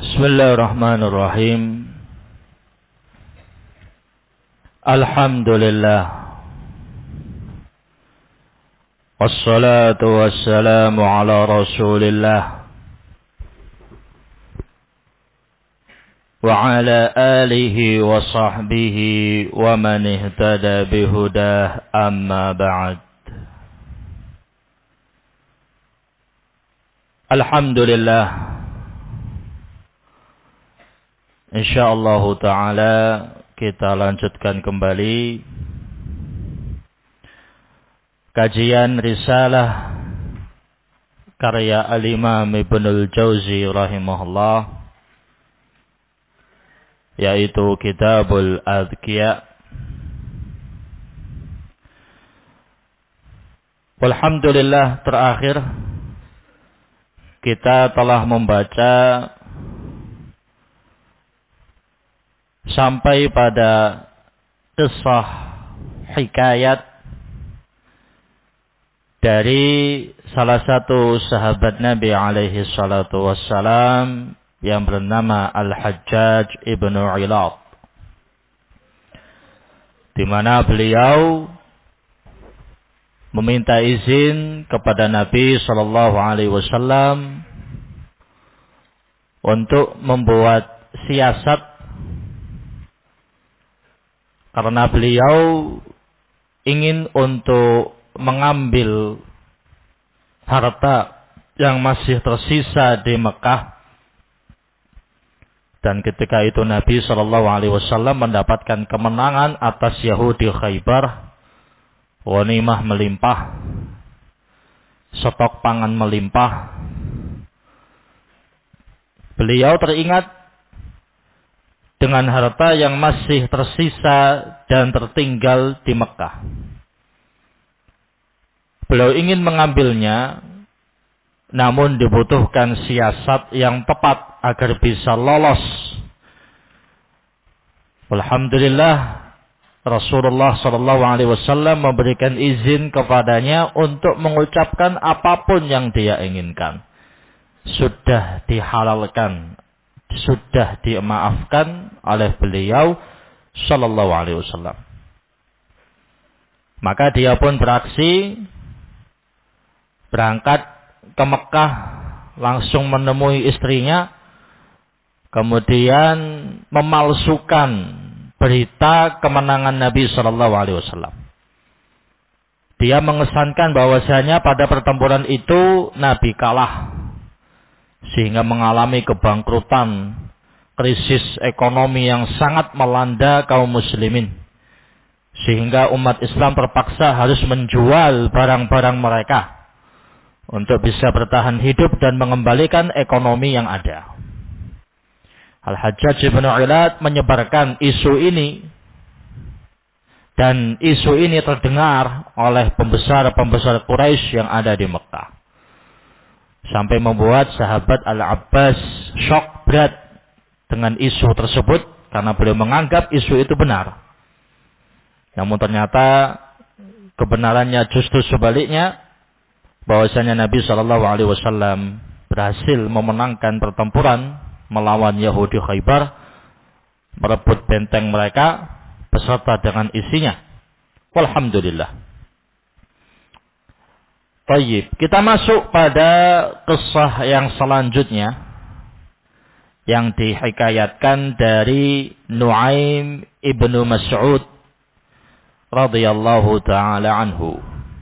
Bismillahirrahmanirrahim. Alhamdulillah. Wassalatu wassalamu ala Rasulillah wa ala alihi wa sahbihi wa man ihtada bihudah, amma ba'd. Alhamdulillah. Insyaallah ta'ala kita lanjutkan kembali kajian risalah karya Al-Imam Ibnul Jauzi rahimahullah, yaitu Kitabul Adhkiya. Alhamdulillah, terakhir kita telah membaca sampai pada kisah hikayat dari salah satu sahabat Nabi alaihi salatu wassalam yang bernama Al-Hajjaj ibnu Ilad, di mana beliau meminta izin kepada Nabi sallallahu alaihi wasallam untuk membuat siasat, karena beliau ingin untuk mengambil harta yang masih tersisa di Mekah. Dan ketika itu Nabi SAW mendapatkan kemenangan atas Yahudi Khaybar, ghanimah melimpah, stok pangan melimpah. Beliau teringat dengan harta yang masih tersisa dan tertinggal di Mekah. Beliau ingin mengambilnya, namun dibutuhkan siasat yang tepat agar bisa lolos. Alhamdulillah, Rasulullah SAW memberikan izin kepadanya untuk mengucapkan apapun yang dia inginkan. Sudah dihalalkan, sudah dimaafkan oleh beliau sallallahu alaihi wasallam. Maka dia pun beraksi, berangkat ke Mekah, langsung menemui istrinya, kemudian memalsukan berita kemenangan Nabi sallallahu alaihi wasallam. Dia mengesankan bahwasanya pada pertempuran itu Nabi kalah, sehingga mengalami kebangkrutan, krisis ekonomi yang sangat melanda kaum muslimin, sehingga umat Islam terpaksa harus menjual barang-barang mereka untuk bisa bertahan hidup dan mengembalikan ekonomi yang ada. Al-Hajjaj ibnu Ilad menyebarkan isu ini, dan isu ini terdengar oleh pembesar-pembesar Quraisy yang ada di Mekah, sampai membuat sahabat Al-Abbas syok berat dengan isu tersebut, karena beliau menganggap isu itu benar. Namun ternyata kebenarannya justru sebaliknya, bahwasanya Nabi SAW berhasil memenangkan pertempuran melawan Yahudi Khaybar, merebut benteng mereka beserta dengan isinya. Walhamdulillah. Baik, kita masuk pada kisah yang selanjutnya yang dihikayatkan dari Nu'aim ibnu Mas'ud radhiyallahu ta'ala anhu.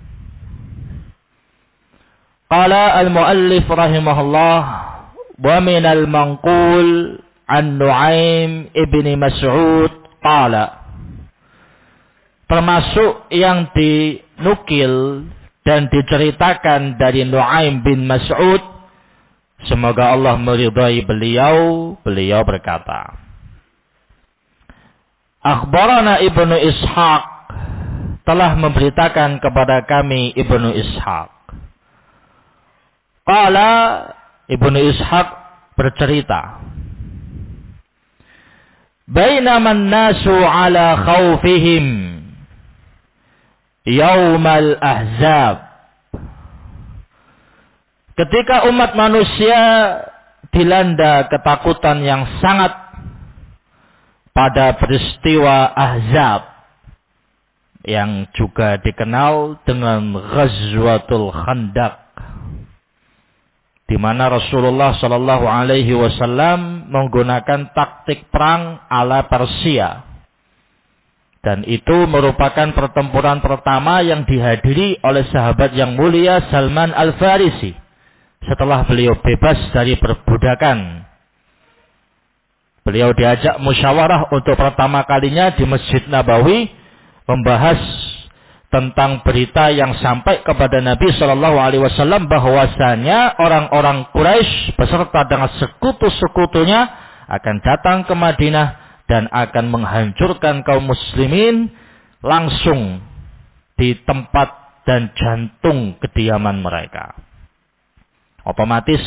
Qala al-muallif rahimahullah, wa min al-manqul an Nu'aim ibni Mas'ud qala, termasuk yang dinukil dan diceritakan dari Nu'aim bin Mas'ud, semoga Allah meridai beliau, beliau berkata, akhbarana Ibnu Ishaq, telah memberitakan kepada kami Ibnu Ishaq. Qala, Ibnu Ishaq bercerita, bainaman nasu ala khawfihim Yaumal Ahzab, ketika umat manusia dilanda ketakutan yang sangat pada peristiwa Ahzab yang juga dikenal dengan Ghazwatul Khandaq, di mana Rasulullah Shallallahu Alaihi Wasallam menggunakan taktik perang ala Persia, dan itu merupakan pertempuran pertama yang dihadiri oleh sahabat yang mulia Salman Al-Farisi setelah beliau bebas dari perbudakan. Beliau diajak musyawarah untuk pertama kalinya di Masjid Nabawi, membahas tentang berita yang sampai kepada Nabi Shallallahu Alaihi Wasallam bahwasanya orang-orang Quraisy beserta dengan sekutu-sekutunya akan datang ke Madinah dan akan menghancurkan kaum muslimin langsung di tempat dan jantung kediaman mereka. Otomatis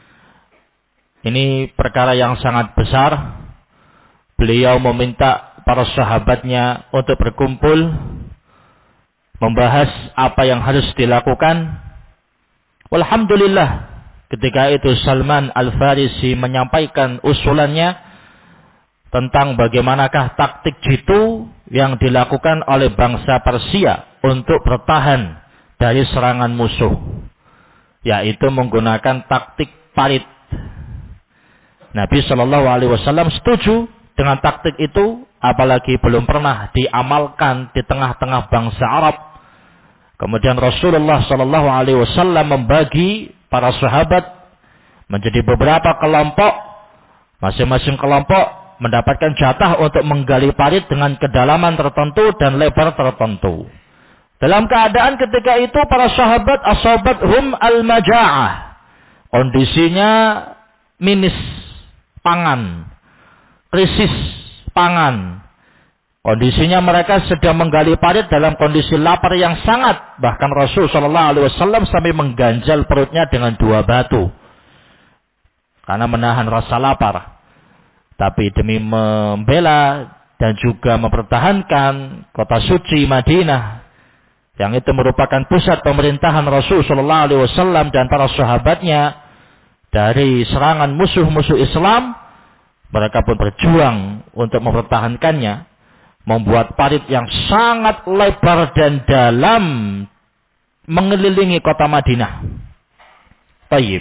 ini perkara yang sangat besar. Beliau meminta para sahabatnya untuk berkumpul, membahas apa yang harus dilakukan. Walhamdulillah, ketika itu Salman Al-Farisi menyampaikan usulannya tentang bagaimanakah taktik jitu yang dilakukan oleh bangsa Persia untuk bertahan dari serangan musuh, yaitu menggunakan taktik parit. Nabi Shallallahu Alaihi Wasallam setuju dengan taktik itu, apalagi belum pernah diamalkan di tengah-tengah bangsa Arab. Kemudian Rasulullah Shallallahu Alaihi Wasallam membagi para sahabat menjadi beberapa kelompok. Masing-masing kelompok mendapatkan jatah untuk menggali parit dengan kedalaman tertentu dan lebar tertentu. Dalam keadaan ketika itu para sahabat asabathum al-maja'ah. Kondisinya minis pangan, krisis pangan. Kondisinya mereka sedang menggali parit dalam kondisi lapar yang sangat. Bahkan Rasul Shallallahu Alaihi Wasallam sampai mengganjal perutnya dengan 2 batu karena menahan rasa lapar. Tapi demi membela dan juga mempertahankan kota suci Madinah, yang itu merupakan pusat pemerintahan Rasul Shallallahu Alaihi Wasallam dan para sahabatnya dari serangan musuh-musuh Islam, mereka pun berjuang untuk mempertahankannya. Membuat parit yang sangat lebar dan dalam mengelilingi kota Madinah. Baik.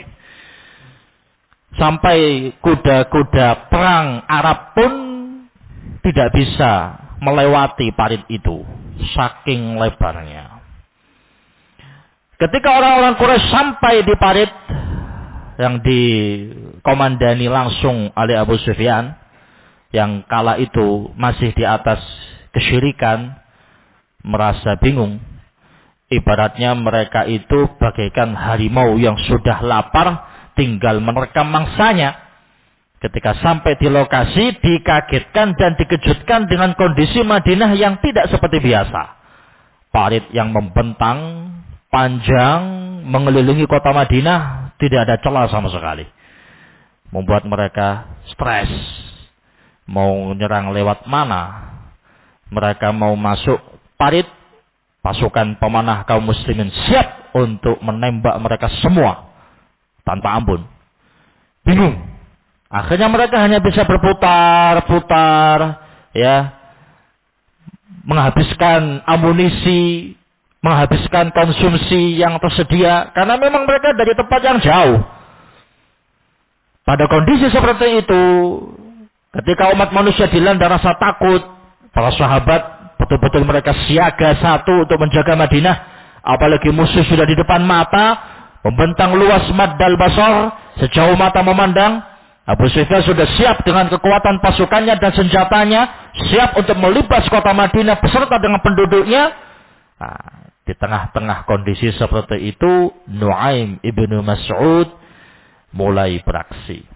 Sampai kuda-kuda perang Arab pun tidak bisa melewati parit itu, saking lebarnya. Ketika orang-orang Quraisy sampai di parit yang dikomandani langsung oleh Abu Sufyan, yang kala itu masih di atas kesyirikan, merasa bingung. Ibaratnya mereka itu bagaikan harimau yang sudah lapar, tinggal menerkam mangsanya. Ketika sampai di lokasi, dikagetkan dan dikejutkan dengan kondisi Madinah yang tidak seperti biasa. Parit yang membentang, panjang, mengelilingi kota Madinah, tidak ada celah sama sekali. Membuat mereka stres. Mau nyerang lewat mana? Mereka mau masuk parit, pasukan pemanah kaum muslimin siap untuk menembak mereka semua tanpa ampun. Bingung. Akhirnya mereka hanya bisa berputar-putar, ya, menghabiskan amunisi, menghabiskan konsumsi yang tersedia, karena memang mereka dari tempat yang jauh. Pada kondisi seperti itu, ketika umat manusia dilanda rasa takut, para sahabat betul-betul mereka siaga satu untuk menjaga Madinah. Apalagi musuh sudah di depan mata, membentang luas maddal basar, sejauh mata memandang. Abu Sufyan sudah siap dengan kekuatan pasukannya dan senjatanya, siap untuk melibas kota Madinah beserta dengan penduduknya. Nah, di tengah-tengah kondisi seperti itu, Nu'aim ibnu Mas'ud mulai beraksi.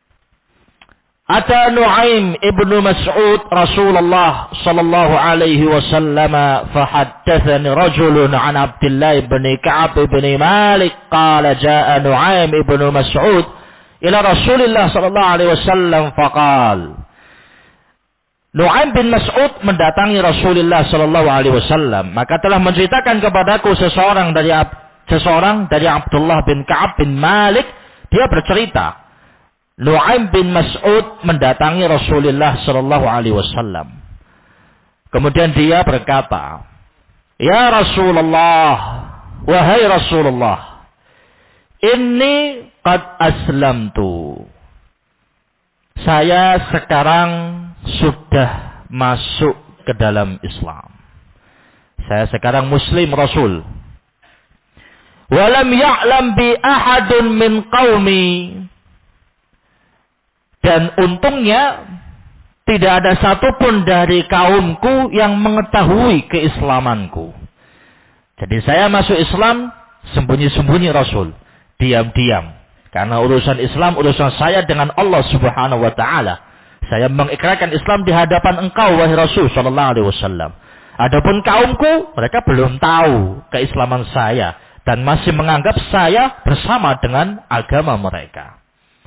Ata Nu'aim ibnu Mas'ud Rasulullah sallallahu alaihi wasallam fahaddathani rajulun an Abdullah ibn Ka'ab ibn Malik qala jaa Nu'aim ibnu Mas'ud ila Rasulillah sallallahu alaihi wasallam faqal. Nu'aim bin Mas'ud mendatangi Rasulullah sallallahu alaihi wasallam, maka telah menceritakan kepadaku seseorang dari Abdullah bin Ka'ab bin Malik. Dia bercerita Nu'aim bin Mas'ud mendatangi Rasulullah sallallahu alaihi wasallam. Kemudian dia berkata, "Ya Rasulullah, wahai Rasulullah, inni qad aslamtu." Saya sekarang sudah masuk ke dalam Islam. Saya sekarang muslim Rasul. Walam ya'lam bi ahadun min qaumi. Dan untungnya tidak ada satupun dari kaumku yang mengetahui keislamanku. Jadi saya masuk Islam sembunyi-sembunyi Rasul. Diam-diam. Karena urusan Islam, urusan saya dengan Allah Subhanahu wa ta'ala. Saya mengikrarkan Islam di hadapan engkau, wahai Rasul sallallahu alaihi wasallam. Adapun kaumku, mereka belum tahu keislaman saya. Dan masih menganggap saya bersama dengan agama mereka.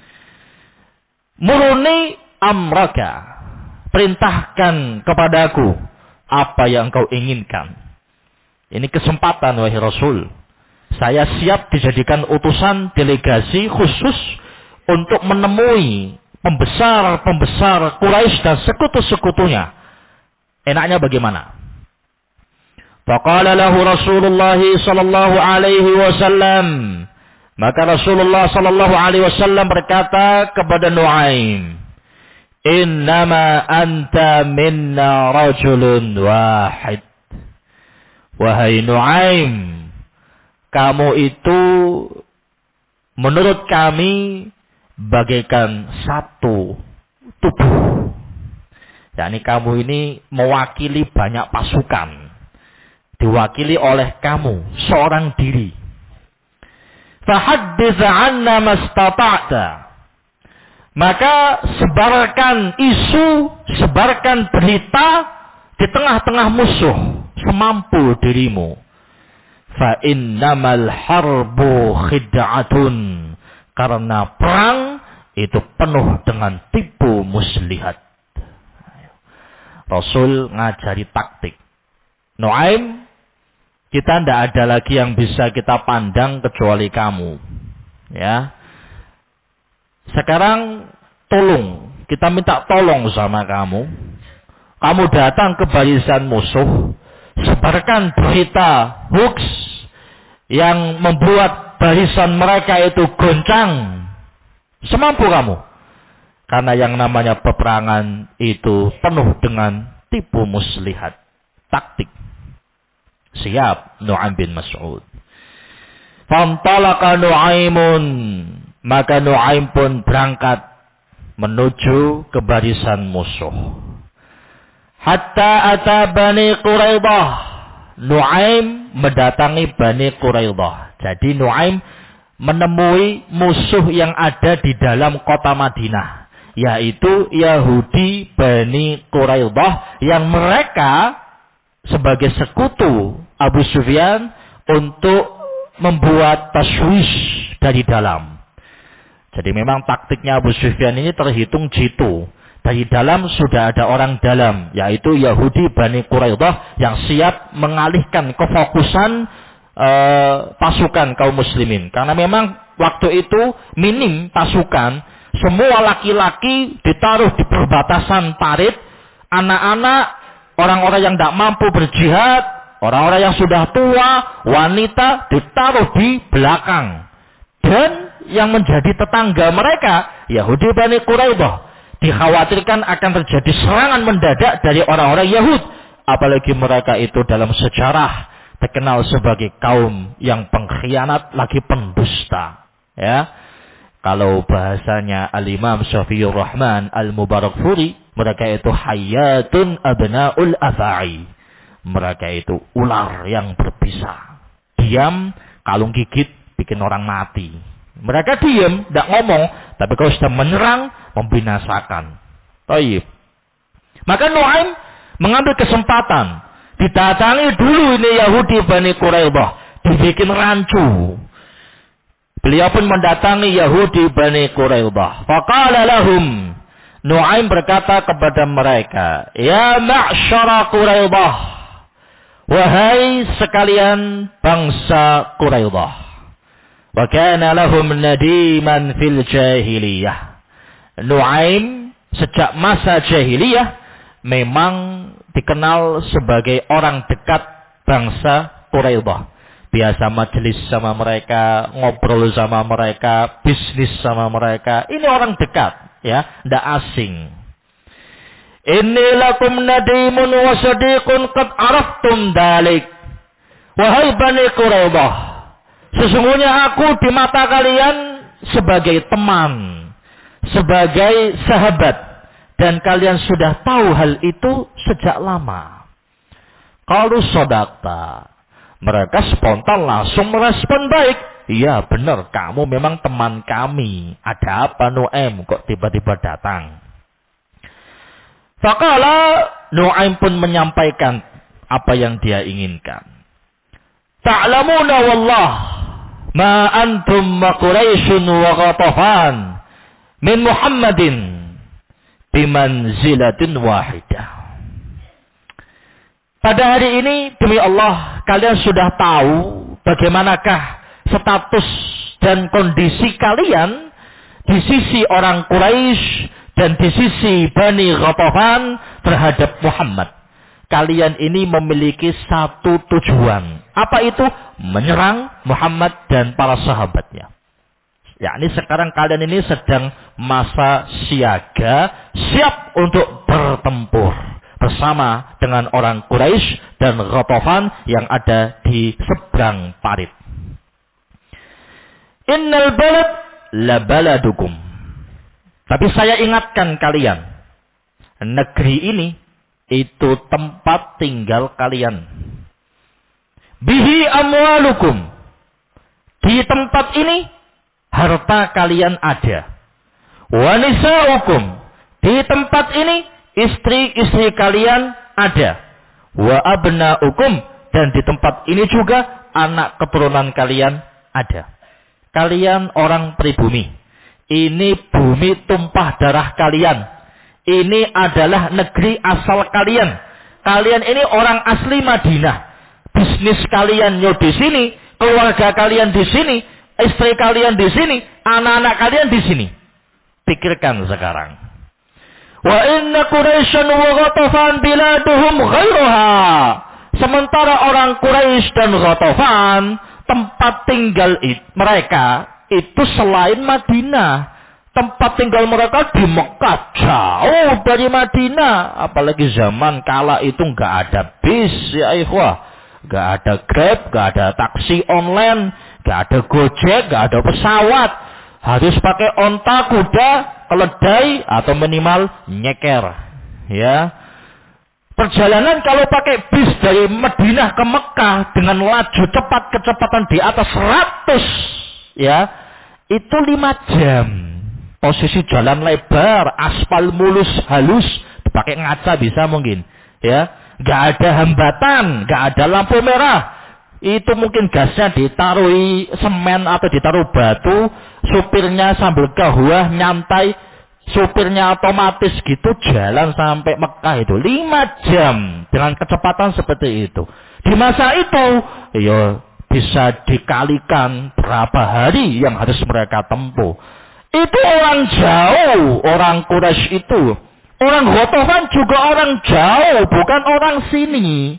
Muruni amraka. Perintahkan kepadaku apa yang kau inginkan. Ini kesempatan, wahai Rasul. Saya siap dijadikan utusan delegasi khusus untuk menemui pembesar-pembesar Quraisy dan sekutu-sekutunya. Enaknya bagaimana? Faqala lahu Rasulullah sallallahu alaihi wasallam. Maka Rasulullah sallallahu alaihi wasallam berkata kepada Nu'aim, "Innama anta minna rajulun wahid." Wahai Nu'aim, kamu itu menurut kami bagaikan satu tubuh. yakni kamu ini mewakili banyak pasukan. Diwakili oleh kamu seorang diri. Fahaddits 'anna mastata'ta. Maka sebarkan isu, sebarkan berita di tengah-tengah musuh semampu dirimu. Fa innamal harbu khid'atun. Karena perang itu penuh dengan tipu muslihat. Rasul ngajari taktik. Nu'aim, kita tidak ada lagi yang bisa kita pandang kecuali kamu. Ya. Sekarang tolong, kita minta tolong sama kamu. Kamu datang ke barisan musuh, sebarkan berita hoax yang membuat barisan mereka itu goncang. Semampu kamu. Karena yang namanya peperangan itu penuh dengan tipu muslihat. Taktik. Siap Nu'aim bin Mas'ud. Fantalaqa Nu'aimun. Maka Nu'aim pun berangkat menuju ke barisan musuh. Hatta ata Bani Quraidah. Nu'aim mendatangi Bani Quraidah. Jadi Nu'aim menemui musuh yang ada di dalam kota Madinah. Yaitu Yahudi Bani Quraidah. Yang mereka sebagai sekutu Abu Sufyan untuk membuat taswish dari dalam. Jadi memang taktiknya Abu Sufyan ini terhitung jitu. Dari dalam sudah ada orang dalam, yaitu Yahudi Bani Quraidah yang siap mengalihkan kefokusan pasukan kaum muslimin. Karena memang waktu itu minim pasukan, semua laki-laki ditaruh di perbatasan parit, anak-anak, orang-orang yang tidak mampu berjihad, orang-orang yang sudah tua, wanita ditaruh di belakang. Dan yang menjadi tetangga mereka, Yahudi Bani Quraidah, dikhawatirkan akan terjadi serangan mendadak dari orang-orang Yahud. Apalagi mereka itu dalam sejarah terkenal sebagai kaum yang pengkhianat lagi pendusta. Ya, kalau bahasanya Al-Imam Syafi'ur Rahman Al-Mubarakfuri, mereka itu hayatun abna'ul afa'i. Mereka itu ular yang berbisa. Diam, kalung gigit, bikin orang mati. Mereka diam, tidak ngomong. Tapi kalau sudah menyerang, membinasakan. Taib. Maka Nu'aim mengambil kesempatan. Didatangi dulu ini Yahudi Bani Quraidah. Dibikin rancu. Beliau pun mendatangi Yahudi Bani Quraidah. Faqala lahum. Nu'aim berkata kepada mereka. Ya ma'syara Quraidah. Wahai sekalian bangsa Quraidah. Wa kana lahum nadiman fil jahiliyah. Nu'aim sejak masa jahiliyah memang dikenal sebagai orang dekat bangsa Quraidah. Biasa majelis sama mereka, ngobrol sama mereka, bisnis sama mereka. Ini orang dekat, ya, tidak asing. Inni lakum nadimun wa sadiqun qad araftum dalik. Wahai Bani Quraidah, sesungguhnya aku di mata kalian sebagai teman, sebagai sahabat, dan kalian sudah tahu hal itu sejak lama. Kalau sodakta, mereka spontan langsung merespon baik. Iya benar, kamu memang teman kami. Ada apa Nu'aim kok tiba-tiba datang? Faqala, Nu'aim pun menyampaikan apa yang dia inginkan. Ta'lamuna wallah ma antum ma Quraisyun wa Ghatafan min Muhammadin bimanzilatin wahidah. Pada hari ini demi Allah kalian sudah tahu bagaimanakah status dan kondisi kalian di sisi orang Quraisy dan di sisi Bani Ghatafan terhadap Muhammad. Kalian ini memiliki satu tujuan. Apa itu? Menyerang Muhammad dan para sahabatnya. Yakni sekarang kalian ini sedang masa siaga, siap untuk bertempur bersama dengan orang Quraisy dan Ghatafan yang ada di seberang parit. Innal balad la baladukum. Tapi saya ingatkan kalian, negeri ini itu tempat tinggal kalian. Bihi amwalukum. Di tempat ini harta kalian ada. Wa nisaukum. Di tempat ini istri-istri kalian ada. Wa abnaukum. Dan di tempat ini juga anak keturunan kalian ada. Kalian orang pribumi. Ini bumi tumpah darah kalian. Ini adalah negeri asal kalian. Kalian ini orang asli Madinah. Bisnis kalian di sini, keluarga kalian di sini, istri kalian di sini, anak-anak kalian di sini. Pikirkan sekarang. Wa inna Quraisyan wa Ghatafan biladuhum ghairuha. Sementara orang Quraisy dan Ghatafan, tempat tinggal mereka itu selain Madinah. Tempat tinggal mereka di Mekah, jauh dari Madinah. Apalagi zaman kala itu nggak ada bis, ya ikhwah. Nggak ada Grab, nggak ada taksi online, nggak ada Gojek, nggak ada pesawat. Harus pakai onta, kuda, keledai, atau minimal nyeker. Ya. Perjalanan kalau pakai bis dari Madinah ke Mekah dengan laju cepat, kecepatan di atas 100, ya, itu 5 jam. Posisi jalan lebar, aspal mulus, halus, dipakai ngaca bisa mungkin, ya. Nggak ada hambatan, nggak ada lampu merah. Itu mungkin gasnya ditaruh semen atau ditaruh batu, supirnya sambil kahwah nyantai, supirnya otomatis gitu jalan sampai Mekah itu 5 jam dengan kecepatan seperti itu. Di masa itu, ya bisa dikalikan berapa hari yang harus mereka tempuh. Itu orang jauh, orang Quraisy itu. Orang Ghatafan juga orang jauh, bukan orang sini.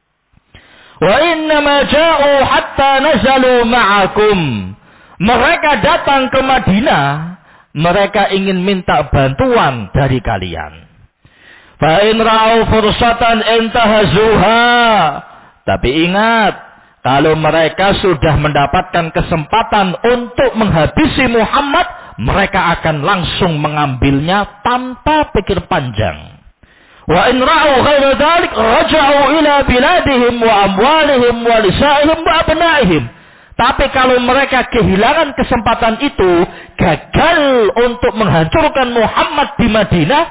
Wa innama ja'u hatta nazalu ma'akum. Mereka datang ke Madinah, mereka ingin minta bantuan dari kalian. Fa in ra'u fursatan intahazuha. Tapi ingat, kalau mereka sudah mendapatkan kesempatan untuk menghabisi Muhammad, mereka akan langsung mengambilnya tanpa pikir panjang. Wa in ra'u ghaira dzalik raja'u ila biladihim wa amwalihim wa lisaihim wa abnaihim. Tapi kalau mereka kehilangan kesempatan itu, gagal untuk menghancurkan Muhammad di Madinah,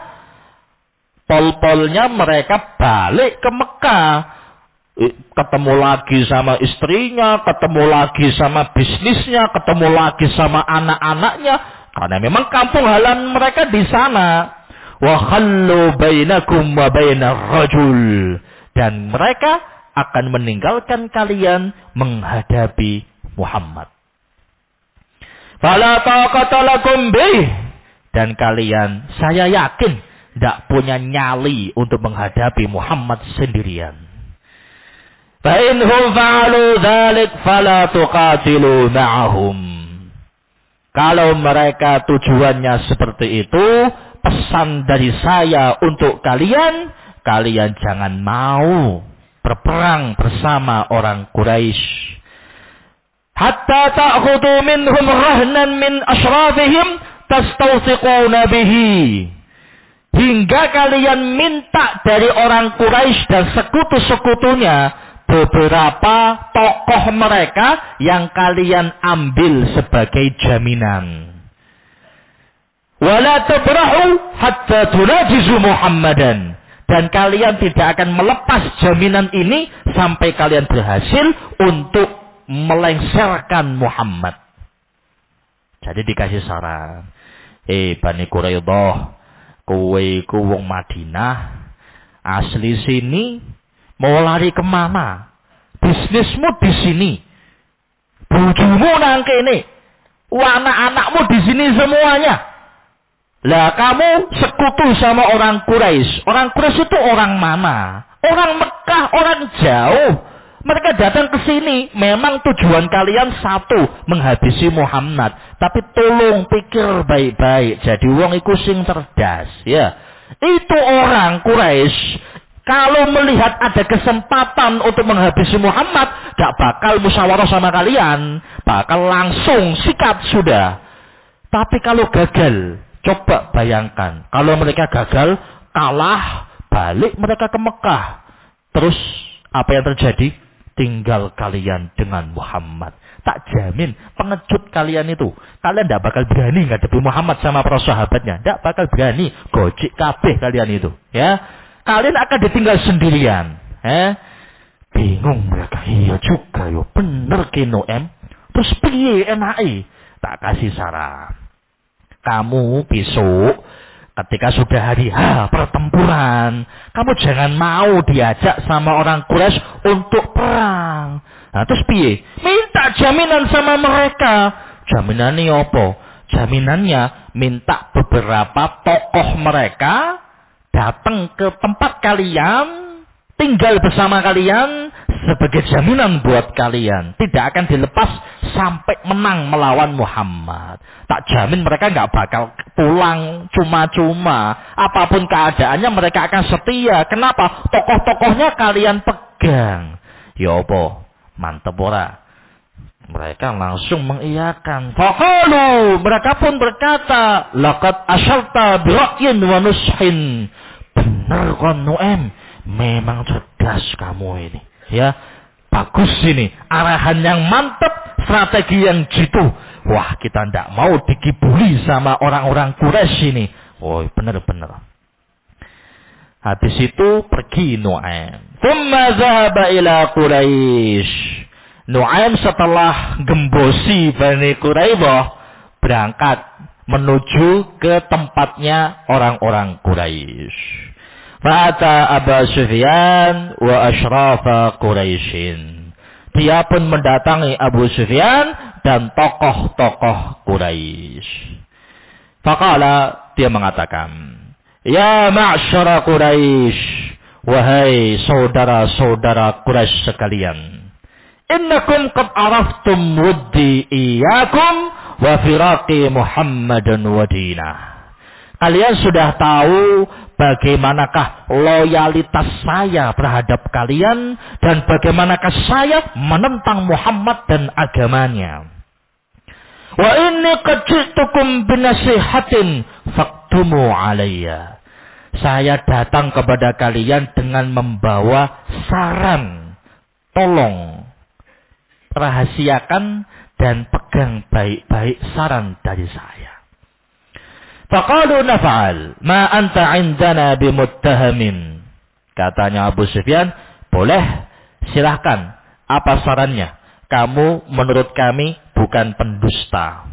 pol-polnya mereka balik ke Mekah. Ketemu lagi sama istrinya, ketemu lagi sama bisnisnya, ketemu lagi sama anak-anaknya, karena memang kampung halaman mereka di sana. Wa khallu bainakum wa bainar rajul, dan mereka akan meninggalkan kalian menghadapi Muhammad. Fala taqata lakum bih, Dan kalian, saya yakin, tidak punya nyali untuk menghadapi Muhammad sendirian. Fa inhum fa'alu dzalik fala tuqatilu ma'ahum. Kalau mereka tujuannya seperti itu, pesan dari saya untuk kalian, kalian jangan mau berperang bersama orang Quraisy. Hatta ta'khudhu minhum rahnan min ashrafihim tastawsiquna bihi. Hingga kalian minta dari orang Quraisy dan sekutu-sekutunya beberapa tokoh mereka yang kalian ambil sebagai jaminan. Wala tabrahu hatta tunajizu Muhammadan. Dan kalian tidak akan melepas jaminan ini sampai kalian berhasil untuk melengsarkan Muhammad. Jadi dikasih saran. Bani Quraidah, kowe ku wong Madinah, asli sini, mau lari kemana? Bisnismu di sini. Bojomu nang kene. Anak-anakmu di sini semuanya. Lah kamu sekutu sama orang Quraisy. Orang Quraisy itu orang mana? Orang Mekah, orang jauh. Mereka datang ke sini. Memang tujuan kalian satu, menghabisi Muhammad. Tapi tolong pikir baik-baik. Jadi wong iku sing cerdas, ya. Itu orang Quraisy. Kalau melihat ada kesempatan untuk menghabisi Muhammad, gak bakal musyawarah sama kalian. Bakal langsung sikat sudah. Tapi kalau gagal, coba bayangkan, kalau mereka gagal, kalah, balik mereka ke Mekah. Terus, apa yang terjadi? Tinggal kalian dengan Muhammad. Tak jamin, pengecut kalian itu. Kalian tidak bakal berani ngadepi Muhammad sama para sahabatnya. Tidak bakal berani, gojek kabeh kalian itu. Ya, kalian akan ditinggal sendirian. Bingung mereka. Iya juga, yo bener kino Terus piye enake? Tak kasih saran. Kamu besok ketika sudah hari pertempuran, kamu jangan mau diajak sama orang Quraisy untuk perang. Nah, terus piye? Minta jaminan sama mereka. Jaminannya apa? Jaminannya minta beberapa tokoh mereka datang ke tempat kalian, tinggal bersama kalian sebagai jaminan buat kalian. Tidak akan dilepas sampai menang melawan Muhammad. Tak jamin mereka nggak bakal pulang cuma-cuma. Apapun keadaannya mereka akan setia. Kenapa? Tokoh-tokohnya kalian pegang. Ya apa? Mantep ora? Mereka langsung mengiyakan. Faqalu, mereka pun berkata, laqad asyarta bira'yin wa nushin. Benar kan Nu'aim? Memang cerdas kamu ini. Ya, bagus ini. Arahan yang mantap, strategi yang jitu. Wah, kita tidak mau dikibuli sama orang-orang Quraisy ini. Oh, benar-benar. Habis itu pergi Nu'aim. Thumma zahaba ila Quraisy. Nu'aim setelah gembosi Bani Quraidah, berangkat menuju ke tempatnya orang-orang Quraisy. Fa'ata Aba Sufyan wa asyrafa Quraisyin. Dia pun mendatangi Abu Sufyan dan tokoh-tokoh Quraisy. Faqala, dia mengatakan, ya ma'syara Quraisy, wahai saudara-saudara Quraisy sekalian, innakum qad araftum wuddi iyyakum wa firaqi Muhammadan wa dinah. Kalian sudah tahu bagaimanakah loyalitas saya terhadap kalian dan bagaimanakah saya menentang Muhammad dan agamanya. Wa inni qad ji'tukum binasihatin faktumu alayya. Saya datang kepada kalian dengan membawa saran. Tolong rahasiakan dan pegang baik-baik saran dari saya. Faqalu naf'al ma anta 'indana bimuttahamin. Katanya Abu Sufyan, boleh, silahkan. Apa sarannya? Kamu menurut kami bukan pendusta.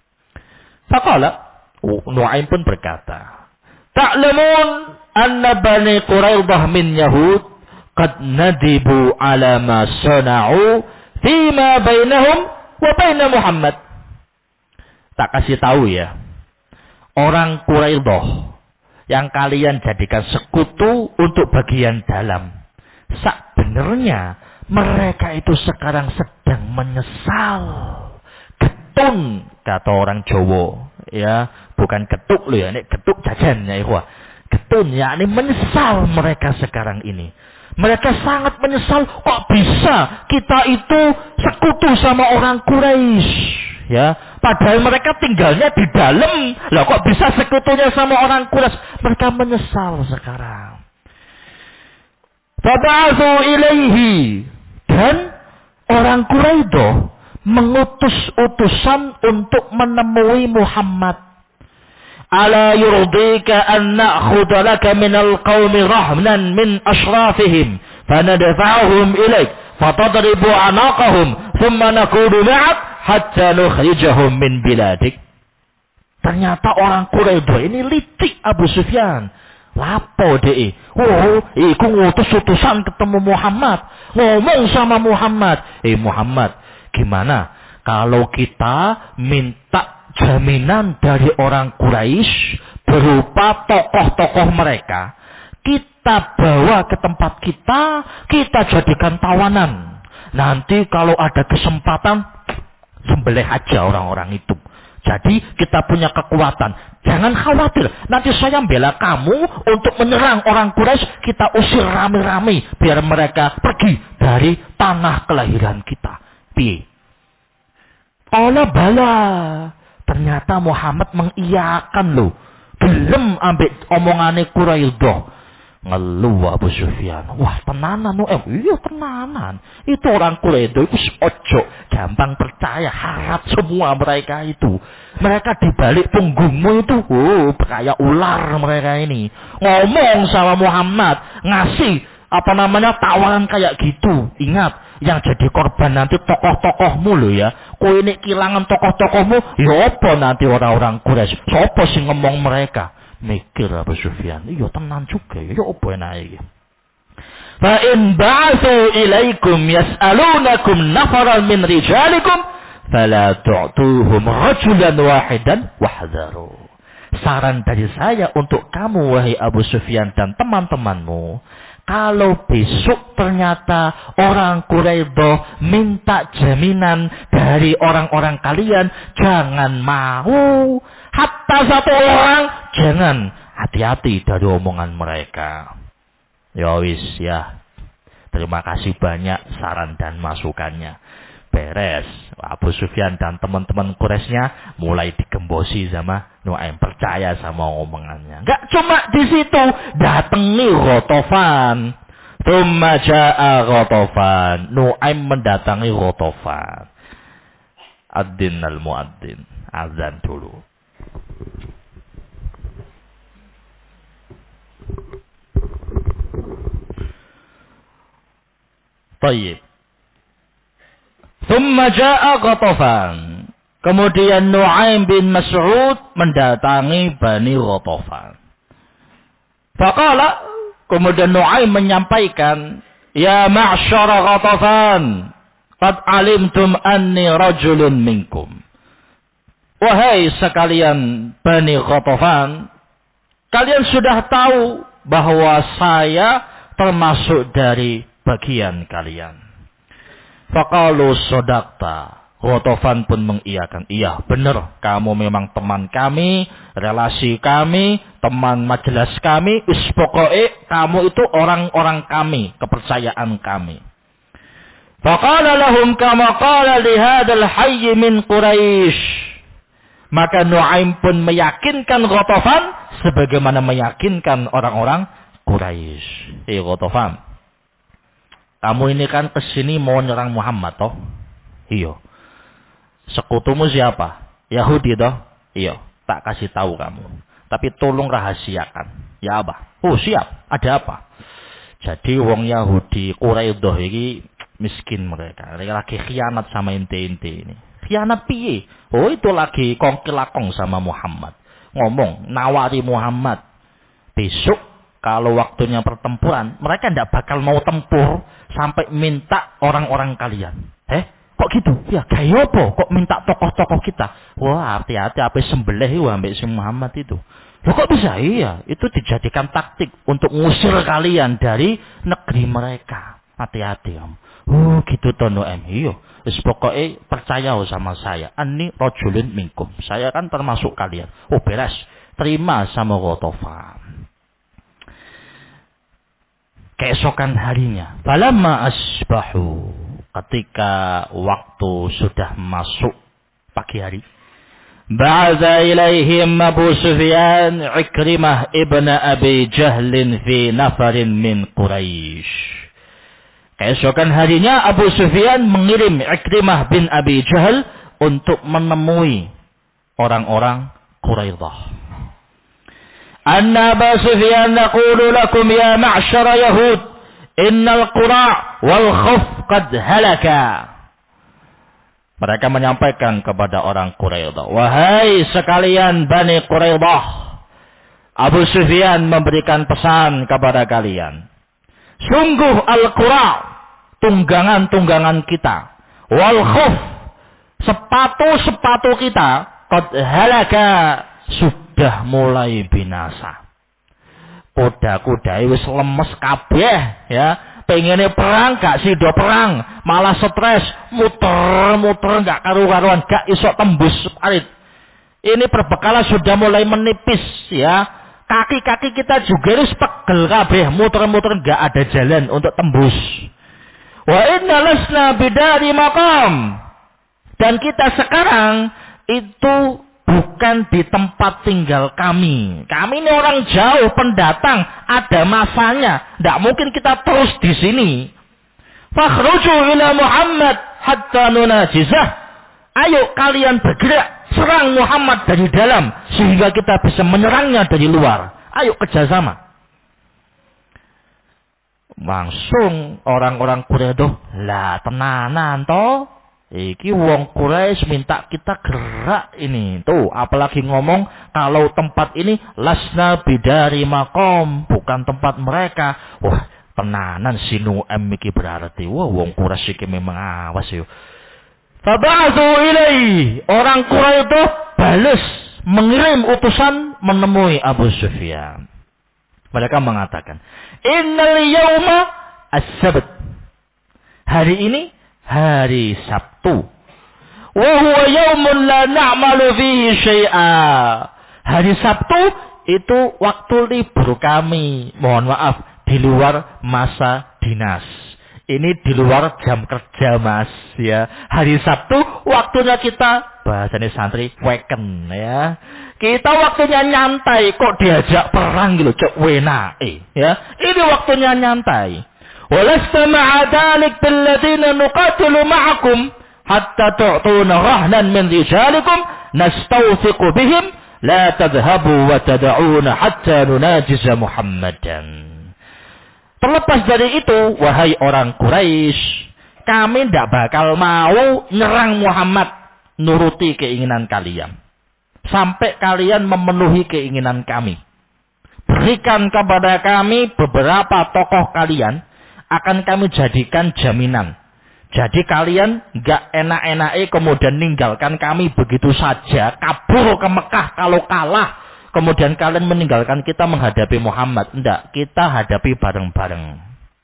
Faqala, Nu'aim pun berkata, ta'lamun anna Bani Quraidah min Yahud qad nadibu ala ma sana'u fima bainahum wa baina Muhammad. Tak kasih tahu ya. orang Quraidah yang kalian jadikan sekutu untuk bagian dalam. Sebenarnya mereka itu sekarang sedang menyesal. Getun kata orang Jawa, ya, bukan getuk loh ya, ini getuk jajan ya ikhwah. Getun ya, ini menyesal mereka sekarang ini. Mereka sangat menyesal, kok bisa kita itu sekutu sama orang Quraisy, ya. Padahal mereka tinggalnya di dalam, lah kok bisa sekutunya sama orang Quraisy? Mereka menyesal sekarang. Fab'atsu ilaihi, dan orang Quraidah mengutus utusan untuk menemui Muhammad. Ala yurdika an na'khudha laka minal qaumi rahman min ashrafihim fanadfa'uhum ilaik fatadribu anaqahum thumma nakunu ma'ak hatta nukhrijahum min biladik. Ternyata orang Quraidah ini licik Abu Sufyan. Lapo deh? Oh, iku ngutus utusan ketemu Muhammad, ngomong sama Muhammad. Muhammad, gimana kalau kita minta jaminan dari orang Quraisy berupa tokoh-tokoh mereka, kita bawa ke tempat kita jadikan tawanan. Nanti kalau ada kesempatan, sembelih aja orang-orang itu. Jadi kita punya kekuatan. Jangan khawatir, nanti saya bela kamu untuk menyerang orang Quraisy, kita usir rame-rame biar mereka pergi dari tanah kelahiran kita. Piye? Ola bala. Ternyata Muhammad mengiyakan loh. Gelem ambek omongane Quraidah. Ngeluh Abu Sufyan. Wah tenanan loh. Iya tenanan. Itu orang Quraidah itu ojo gampang percaya. Harap semua mereka itu. Mereka di balik punggungmu itu. Oh kayak ular mereka ini. Ngomong sama Muhammad. Ngasih tawaran kayak gitu. Ingat. Yang jadi korban nanti tokoh-tokohmu loh ya. Kau ini kehilangan tokoh-tokohmu. Ya apa nanti orang-orang Quraisy? Siapa sih ngomong mereka? Mikir Abu Sufyan. Iya tenang juga ya. Ya apa enake? Fa in ba'atsu ilaikum yas'alunakum nafaran min rijalikum fala tu'tuhum rajulan wahidan wahdharu. Saran dari saya untuk kamu wahai Abu Sufyan dan teman-temanmu, kalau besok ternyata orang Quraidah minta jaminan dari orang-orang kalian, jangan mau. Hatta satu orang, jangan. Hati-hati dari omongan mereka. Ya wis ya. Terima kasih banyak saran dan masukannya. Beres. Abu Sufyan dan teman-teman Quraisynya mulai digembosi sama Nuaim, percaya sama omongannya. Enggak cuma di situ, datangi Ghatafan. Tsumma jaa Ghatafan. Nuaim mendatangi Ghatafan. Adzin al-muadzin. Azan dulu. Tayyib. Tsumma jaa Ghatafan. Kemudian Nuaim bin Mas'ud mendatangi Bani Ghatafan. Faqala, kemudian Nuaim menyampaikan, "Ya ma'syara Ghatafan, qad alimtum anni rajulun minkum." Wahai sekalian Bani Ghatafan, kalian sudah tahu bahwa saya termasuk dari bagian kalian. Faqalu sodakta. Ghatafan pun mengiyakan. Iya benar, kamu memang teman kami, relasi kami, teman majelis kami. Pokoknya kamu itu orang-orang kami, kepercayaan kami. Faqala lahum kama qala li hadzal hayy min Quraisy. Maka Nuaim pun meyakinkan Ghatafan sebagaimana meyakinkan orang-orang Quraisy. Ghatafan, kamu ini kan kesini mau nyerang Muhammad toh? Iya. Sekutumu siapa? Yahudi toh? Iya. Tak kasih tahu kamu. Tapi tolong rahasiakan. Ya apa? Oh siap. Ada apa? Jadi wong Yahudi Quraidah ini miskin mereka. Mereka lagi khianat sama ente-ente ini. Khianat piye? Oh itu lagi kongkilakong sama Muhammad. Ngomong nawari Muhammad. Besok kalau waktunya pertempuran, mereka tidak bakal mau tempur sampai minta orang-orang kalian. Kok gitu? Ya gaya apa? Kok minta tokoh-tokoh kita? Wah, hati-hati apa sembelih ambek si Muhammad itu. Loh kok bisa? Iya, itu dijadikan taktik untuk ngusir kalian dari negeri mereka. Hati-hati kamu. Oh, gitu toh Noem. Iya. Wis pokoke percaya sama saya. Ani rajulun minkum. Saya kan termasuk kalian. Oh, beres. Terima sama Ghatafan. Keesokan harinya, falamma asbahu, ketika waktu sudah masuk pagi hari, ba'atha ilaihim Abu Sufyan Ikrimah ibn Abi Jahlin fi nafarin min Quraisy. Keesokan harinya Abu Sufyan mengirim Ikrimah bin Abi Jahl untuk menemui orang-orang Quraidah. Anna Abu Sufyan naqulu lakum ya ma'syara Yahud, innal Qura' wal Khuf qad halaka. Mereka menyampaikan kepada orang Quraidah, wahai sekalian Bani Quraidah, Abu Sufyan memberikan pesan kepada kalian. Sungguh Al-Qura', tunggangan-tunggangan kita, wal Khuf, sepatu-sepatu kita, qad halaka, sudah mulai binasa. Kuda-kuda wis lemes kabeh ya. Pengene perang gak sido perang, malah stres, muter-muter gak karu-karuan, gak iso tembus parit. Ini perbekalan sudah mulai menipis ya. Kaki-kaki kita juga harus pegel kabeh, muter-muter gak ada jalan untuk tembus. Wa inna lasna bidari maqam. Dan kita sekarang itu bukan di tempat tinggal kami. Kami ini orang jauh, pendatang, ada masanya. Tidak mungkin kita terus di sini. Fakhruju ila Muhammad hatta nunajizah. Ayo kalian bergerak, serang Muhammad dari dalam sehingga kita bisa menyerangnya dari luar. Ayo kerjasama. Langsung orang-orang Quraisy, lah tenanan toh. Iki wong Quraisy minta kita gerak ini. Tuh, apalagi ngomong kalau tempat ini lasna bidari makom, bukan tempat mereka. Wah, tenanan sinu iki berarti. Wah, wong Quraisy iki memang awas yo. Fab'atsu ilaihi. Orang Quraisy itu balas mengirim utusan menemui Abu Sufyan. Mereka mengatakan, "Innal yauma as-sabt." Hari ini hari Sabtu. Wa huwa yaumun la na'malu fihi syai'a. Hari Sabtu itu waktu libur kami. Mohon maaf, di luar masa dinas. Ini di luar jam kerja, Mas, ya. Hari Sabtu waktunya kita, bahasanya santri, weken, ya. Kita waktunya nyantai, kok diajak perang gitu, cok wenake, ya. Ini waktunya nyantai. Walasta ma'a dhalik billadhina nuqatilu ma'akum hatta tu'tuna rahnan min rijalikum nastawthiqu bihim la tadhhabu wa tad'una hatta nunajiza Muhammadan. Terlepas dari itu, wahai orang Quraisy, kami tidak bakal mau nyerang Muhammad nuruti keinginan kalian. Sampai kalian memenuhi keinginan kami. Berikan kepada kami beberapa tokoh kalian, akan kami jadikan jaminan. Jadi kalian gak enak-enake kemudian ninggalkan kami begitu saja, kabur ke Mekah kalau kalah. Kemudian kalian meninggalkan kita menghadapi Muhammad. Tidak, kita hadapi bareng-bareng.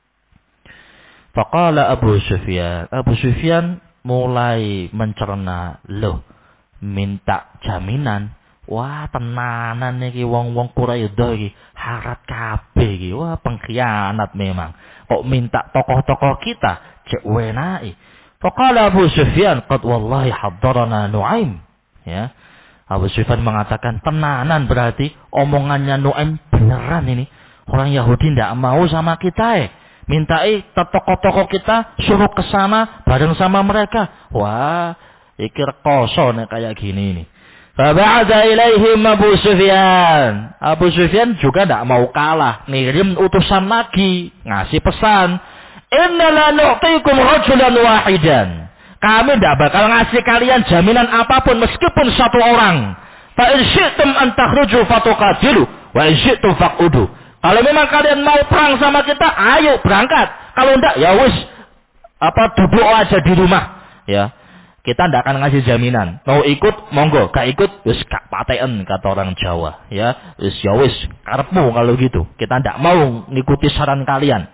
Faqala Abu Sufyan. Abu Sufyan mulai mencerna, loh, minta jaminan. Wah, tenanan iki wong-wong Quraisy iki, harat kabeh iki. Wah, pengkhianat memang. Kok minta tokoh-tokoh kita, cek wenai. Faqala Abu Sufyan, qad wallahi haddarana Nuaim. Ya. Abu Sufyan mengatakan, tenanan berarti omongannya Nuaim beneran ini. Orang Yahudi tidak mau sama kita mintai tokoh-tokoh kita suruh ke sana bareng sama mereka. Wah, iki rekoso nek kayak gini nih. Faba'atha ilaihim Abu Sufyan. Abu Sufyan juga tidak mau kalah. Ngirim utusan lagi. Ngasih pesan. Inna la nu'tikum rajulan wahidan. Kami tidak bakal ngasih kalian jaminan apapun meskipun satu orang. Fa in syi'tum an takhruju fatuqatilu wa in syi'tum faq'udu. Kalau memang kalian mau perang sama kita, ayo berangkat. Kalau enggak, ya wis duduk aja di rumah. ya. Kita tidak akan ngasih jaminan. Mau ikut, monggo. Gak ikut, wis gak paten kata orang Jawa. Ya, wis, karepmu kalau gitu. Kita tidak mau ngikuti saran kalian.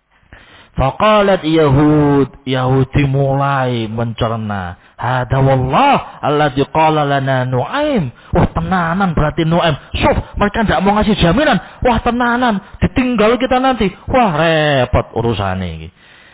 Faqalat Yahudi mulai mencerna. Hada wallah alladzi qala lana Nu'aim. Wah tenanan berarti Nu'aim. Mereka tidak mau ngasih jaminan. Wah tenanan, ditinggal kita nanti. Wah repot urusannya ini.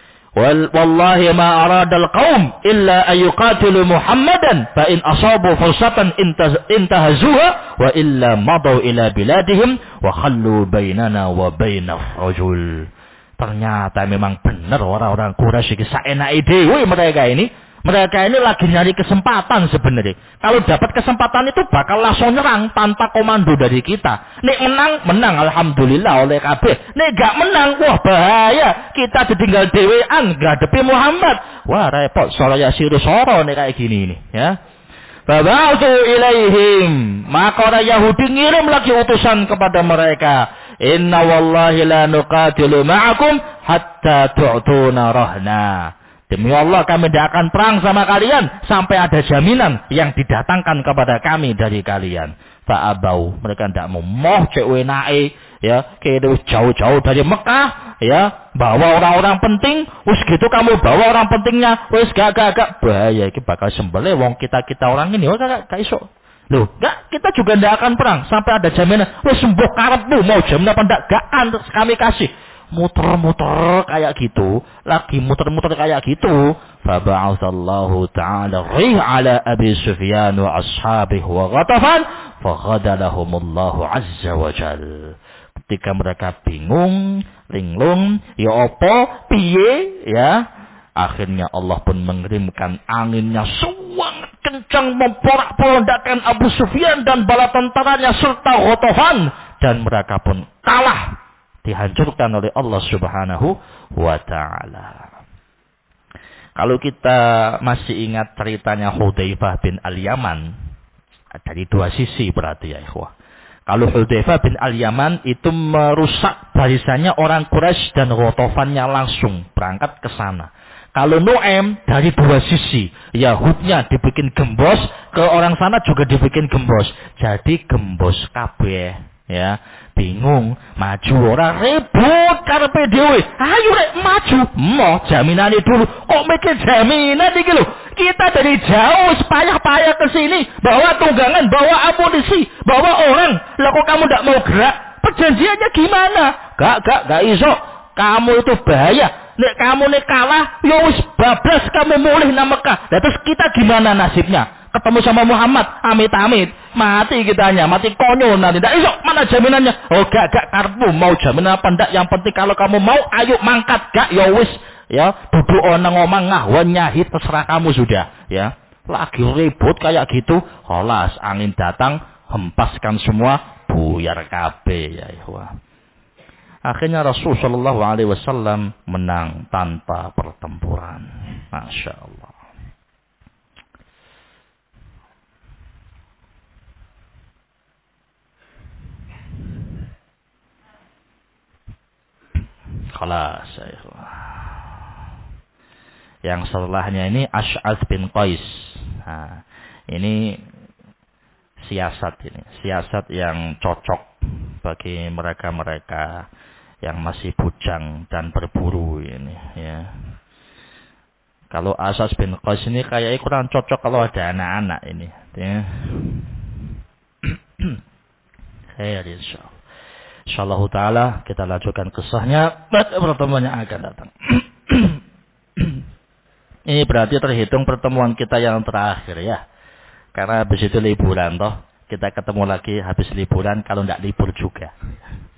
Wallahi ma aradal qaum illa ayyuqatilu Muhammadan fa in asabu fursatan intahazuha wa illa madaw ila biladihim wa khallu bainana wa bainah rajul. Ternyata memang benar orang-orang Quraisy iki saenake dhewe mereka ini. Mereka ini lagi nyari kesempatan sebenarnya. Kalau dapat kesempatan itu bakal langsung nyerang tanpa komando dari kita. Nek menang alhamdulillah oleh KB. Nek gak menang, wah bahaya. Kita ditinggal dewean ngadepi Muhammad. Wah repot. Soraya siru soro nek kayak gini ini, ya. Baba'atu ilaihim. Maka orang Yahudi ngirim lagi utusan kepada mereka. Inna wallahi la nuqatilu ma'akum hatta tu'tuna rahna. Demi Allah kami tidak akan perang sama kalian sampai ada jaminan yang didatangkan kepada kami dari kalian. Fa'abau, mereka tidak mau cewek naik, ya, kayak jauh-jauh dari Mekah, ya, bawa orang-orang penting, wis gitu kamu bawa orang pentingnya, wis gak bahaya, ini bakal sembelih wong kita orang ini, wah gak iso. Loh, kita juga tidak akan perang sampai ada jaminan. Wis sembuh karepmu mau jaminan apa ndak? Gak kami kasih. Muter-muter kayak gitu, lagi muter-muter kayak gitu. Faba'atsallahu ta'ala rih ala Abi Sufyan wa ashabihi wa Ghatafan faghadalahumullahu azza wa jal. Ketika mereka bingung, linglung, ya apa, piye, ya, akhirnya Allah pun mengirimkan anginnya sangat kencang memporak-porandakan Abu Sufyan dan bala tentaranya serta Ghatafan, dan mereka pun kalah, dihancurkan oleh Allah Subhanahu wa ta'ala. Kalau kita masih ingat ceritanya Hudzaifah bin Al-Yaman, dari dua sisi berarti ya ikhwah. Kalau Hudzaifah bin Al-Yaman itu merusak barisannya orang Quraisy dan Ghatafannya langsung berangkat ke sana. Kalau Nu'aim dari dua sisi, Yahudnya dibikin gembos, ke orang sana juga dibikin gembos. Jadi gembos kabeh, ya. Bingung, maju orang ribut karepe dhewe. Ayo rek maju, mau jaminane dulu. Kok mikir jaminan iki lho? Kita dari jauh payah-payah ke sini, bawa tunggangan, bawa amunisi, bawa orang. Lah kok kamu ndak mau gerak? Perjanjiannya gimana? Gak iso. Kamu itu bahaya. Nek kamu nek kalah, ya wis bablas kamu mulih nang Mekah. Lah terus kita gimana nasibnya? Ketemu sama Muhammad, amit-amit, mati kitanya, mati konyol nanti. Ndak iso, mana jaminannya? Oh gak karepmu mau jaminan apa ndak? Yang penting kalau kamu mau, ayo mangkat. Gak ya wis, ya duduk nang omah ngahwan nyahit terserah kamu sudah, ya. Lagi ribut kayak gitu, holas angin datang, hempaskan semua, buyar kabeh ya ikhwah. Akhirnya Rasul sallallahu alaihi wasallam menang tanpa pertempuran. Masya Allah. Khalas. Yang setelahnya ini Ash'ath bin Qais. Nah, ini siasat yang cocok bagi mereka-mereka yang masih bujang dan berburu ini, ya. Kalau Ash'ath bin Qais ini kayaknya kurang cocok kalau ada anak-anak ini, ya. Insyaallah. Insyaallah ta'ala kita lanjutkan kisahnya pada pertemuan yang akan datang. Ini berarti terhitung pertemuan kita yang terakhir ya. Karena habis itu liburan toh. Kita ketemu lagi habis liburan kalau tidak libur juga.